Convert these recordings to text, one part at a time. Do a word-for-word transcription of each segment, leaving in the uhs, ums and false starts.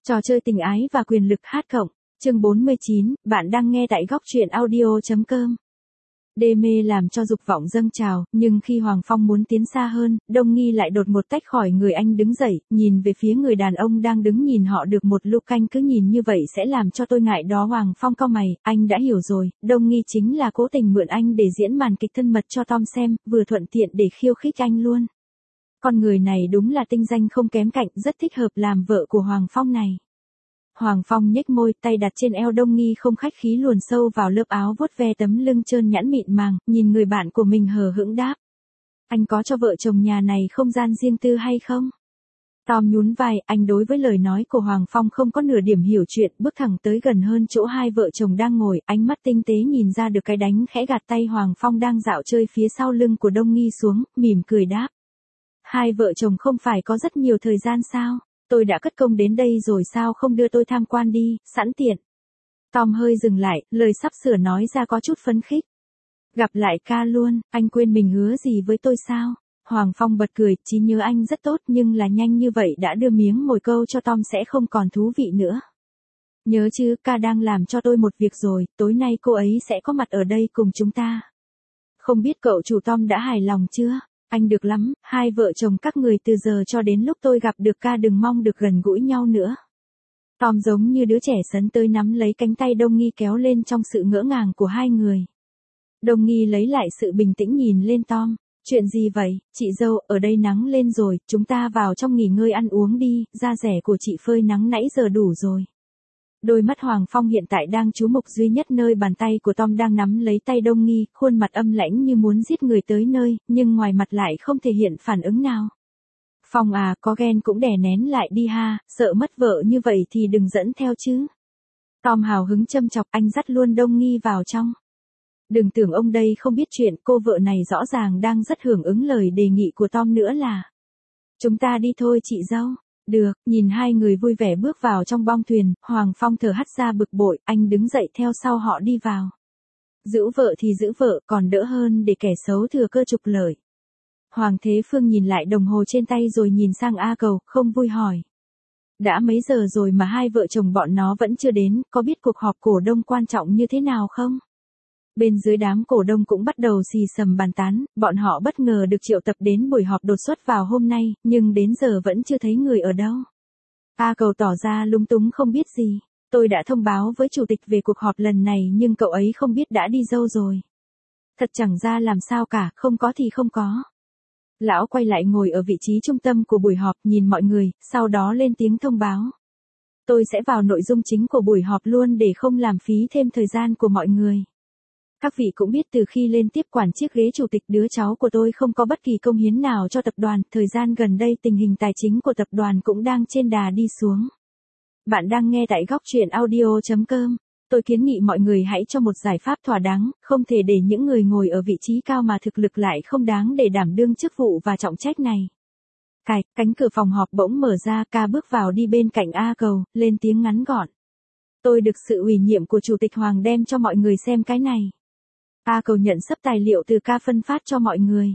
Trò chơi tình ái và quyền lực hát cộng, chương bốn mươi chín, bạn đang nghe tại góc truyện audio.com. Đê mê làm cho dục vọng dâng trào, nhưng khi Hoàng Phong muốn tiến xa hơn, Đông Nghi lại đột ngột tách khỏi người anh đứng dậy, nhìn về phía người đàn ông đang đứng nhìn họ được một lúc. Anh cứ nhìn như vậy sẽ làm cho tôi ngại đó. Hoàng Phong cau mày, anh đã hiểu rồi, Đông Nghi chính là cố tình mượn anh để diễn màn kịch thân mật cho Tom xem, vừa thuận tiện để khiêu khích anh luôn. Con người này đúng là tinh danh không kém cạnh, rất thích hợp làm vợ của Hoàng Phong này. Hoàng Phong nhếch môi, tay đặt trên eo Đông Nghi không khách khí luồn sâu vào lớp áo vuốt ve tấm lưng trơn nhẵn mịn màng, nhìn người bạn của mình hờ hững đáp. Anh có cho vợ chồng nhà này không gian riêng tư hay không? Tom nhún vai, anh đối với lời nói của Hoàng Phong không có nửa điểm hiểu chuyện, bước thẳng tới gần hơn chỗ hai vợ chồng đang ngồi, ánh mắt tinh tế nhìn ra được cái đánh khẽ gạt tay Hoàng Phong đang dạo chơi phía sau lưng của Đông Nghi xuống, mỉm cười đáp. Hai vợ chồng không phải có rất nhiều thời gian sao? Tôi đã cất công đến đây rồi sao không đưa tôi tham quan đi, sẵn tiện. Tom hơi dừng lại, lời sắp sửa nói ra có chút phấn khích. Gặp lại ca luôn, anh quên mình hứa gì với tôi sao? Hoàng Phong bật cười, trí nhớ anh rất tốt nhưng là nhanh như vậy đã đưa miếng mồi câu cho Tom sẽ không còn thú vị nữa. Nhớ chứ, ca đang làm cho tôi một việc rồi, tối nay cô ấy sẽ có mặt ở đây cùng chúng ta. Không biết cậu chủ Tom đã hài lòng chưa? Anh được lắm, hai vợ chồng các người từ giờ cho đến lúc tôi gặp được ca đừng mong được gần gũi nhau nữa. Tom giống như đứa trẻ sấn tới nắm lấy cánh tay Đông Nghi kéo lên trong sự ngỡ ngàng của hai người. Đông Nghi lấy lại sự bình tĩnh nhìn lên Tom. Chuyện gì vậy, chị dâu, ở đây nắng lên rồi, chúng ta vào trong nghỉ ngơi ăn uống đi, da rẻ của chị phơi nắng nãy giờ đủ rồi. Đôi mắt Hoàng Phong hiện tại đang chú mục duy nhất nơi bàn tay của Tom đang nắm lấy tay Đông Nghi, khuôn mặt âm lãnh như muốn giết người tới nơi, nhưng ngoài mặt lại không thể hiện phản ứng nào. Phong à, có ghen cũng đè nén lại đi ha, sợ mất vợ như vậy thì đừng dẫn theo chứ. Tom hào hứng châm chọc, anh dắt luôn Đông Nghi vào trong. Đừng tưởng ông đây không biết chuyện, cô vợ này rõ ràng đang rất hưởng ứng lời đề nghị của Tom nữa là. Chúng ta đi thôi chị dâu. Được, nhìn hai người vui vẻ bước vào trong bong thuyền, Hoàng Phong thở hắt ra bực bội, anh đứng dậy theo sau họ đi vào. Giữ vợ thì giữ vợ, còn đỡ hơn để kẻ xấu thừa cơ trục lợi. Hoàng Thế Phương nhìn lại đồng hồ trên tay rồi nhìn sang A Cầu, không vui hỏi. Đã mấy giờ rồi mà hai vợ chồng bọn nó vẫn chưa đến, có biết cuộc họp cổ đông quan trọng như thế nào không? Bên dưới đám cổ đông cũng bắt đầu xì xầm bàn tán, bọn họ bất ngờ được triệu tập đến buổi họp đột xuất vào hôm nay, nhưng đến giờ vẫn chưa thấy người ở đâu. A Cầu tỏ ra lúng túng không biết gì. Tôi đã thông báo với chủ tịch về cuộc họp lần này nhưng cậu ấy không biết đã đi dâu rồi. Thật chẳng ra làm sao cả, không có thì không có. Lão quay lại ngồi ở vị trí trung tâm của buổi họp nhìn mọi người, sau đó lên tiếng thông báo. Tôi sẽ vào nội dung chính của buổi họp luôn để không làm phí thêm thời gian của mọi người. Các vị cũng biết từ khi lên tiếp quản chiếc ghế chủ tịch đứa cháu của tôi không có bất kỳ công hiến nào cho tập đoàn, thời gian gần đây tình hình tài chính của tập đoàn cũng đang trên đà đi xuống. Bạn đang nghe tại góc truyện audio.com. Tôi kiến nghị mọi người hãy cho một giải pháp thỏa đáng, không thể để những người ngồi ở vị trí cao mà thực lực lại không đáng để đảm đương chức vụ và trọng trách này. Cạch, cánh cửa phòng họp bỗng mở ra, ca bước vào đi bên cạnh A Cầu, lên tiếng ngắn gọn. Tôi được sự ủy nhiệm của Chủ tịch Hoàng đem cho mọi người xem cái này. A Cầu nhận sấp tài liệu từ ca phân phát cho mọi người.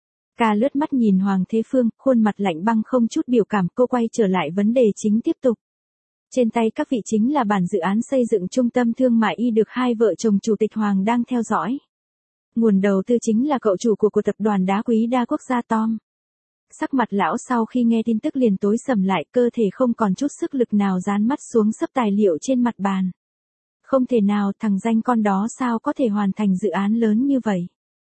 Ca lướt mắt nhìn Hoàng Thế Phương, khuôn mặt lạnh băng không chút biểu cảm, cô quay trở lại vấn đề chính tiếp tục. Trên tay các vị chính là bản dự án xây dựng trung tâm thương mại y được hai vợ chồng Chủ tịch Hoàng đang theo dõi. Nguồn đầu tư chính là cậu chủ của của tập đoàn đá quý đa quốc gia Tom. Sắc mặt lão sau khi nghe tin tức liền tối sầm lại, cơ thể không còn chút sức lực nào dán mắt xuống sấp tài liệu trên mặt bàn. Không thể nào, thằng danh con đó sao có thể hoàn thành dự án lớn như vậy.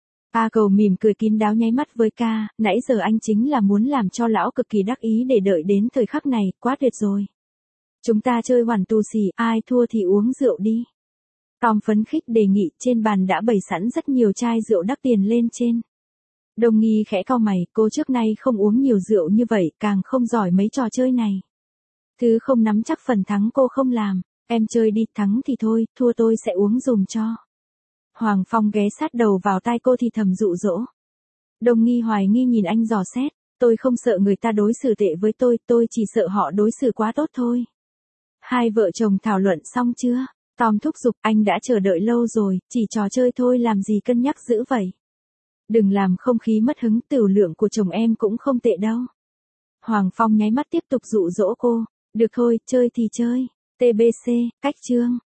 A Cầu mỉm cười kín đáo nháy mắt với ca, nãy giờ anh chính là muốn làm cho lão cực kỳ đắc ý để đợi đến thời khắc này, quá tuyệt rồi. Chúng ta chơi hoàn tù xì, ai thua thì uống rượu đi. Tom phấn khích đề nghị, trên bàn đã bày sẵn rất nhiều chai rượu đắt tiền lên trên. Đông Nghi khẽ cau mày, cô trước nay không uống nhiều rượu như vậy, càng không giỏi mấy trò chơi này. Thứ không nắm chắc phần thắng cô không làm. Em chơi đi, thắng thì thôi, thua tôi sẽ uống dùm cho. Hoàng Phong ghé sát đầu vào tai cô thì thầm dụ dỗ. Đông Nghi hoài nghi nhìn anh dò xét, tôi không sợ người ta đối xử tệ với tôi, tôi chỉ sợ họ đối xử quá tốt thôi. Hai vợ chồng thảo luận xong chưa? Tom thúc giục, anh đã chờ đợi lâu rồi, chỉ trò chơi thôi làm gì cân nhắc dữ vậy. Đừng làm không khí mất hứng, tửu lượng của chồng em cũng không tệ đâu. Hoàng Phong nháy mắt tiếp tục dụ dỗ cô. Được thôi, chơi thì chơi. tê bê xê, cách chương.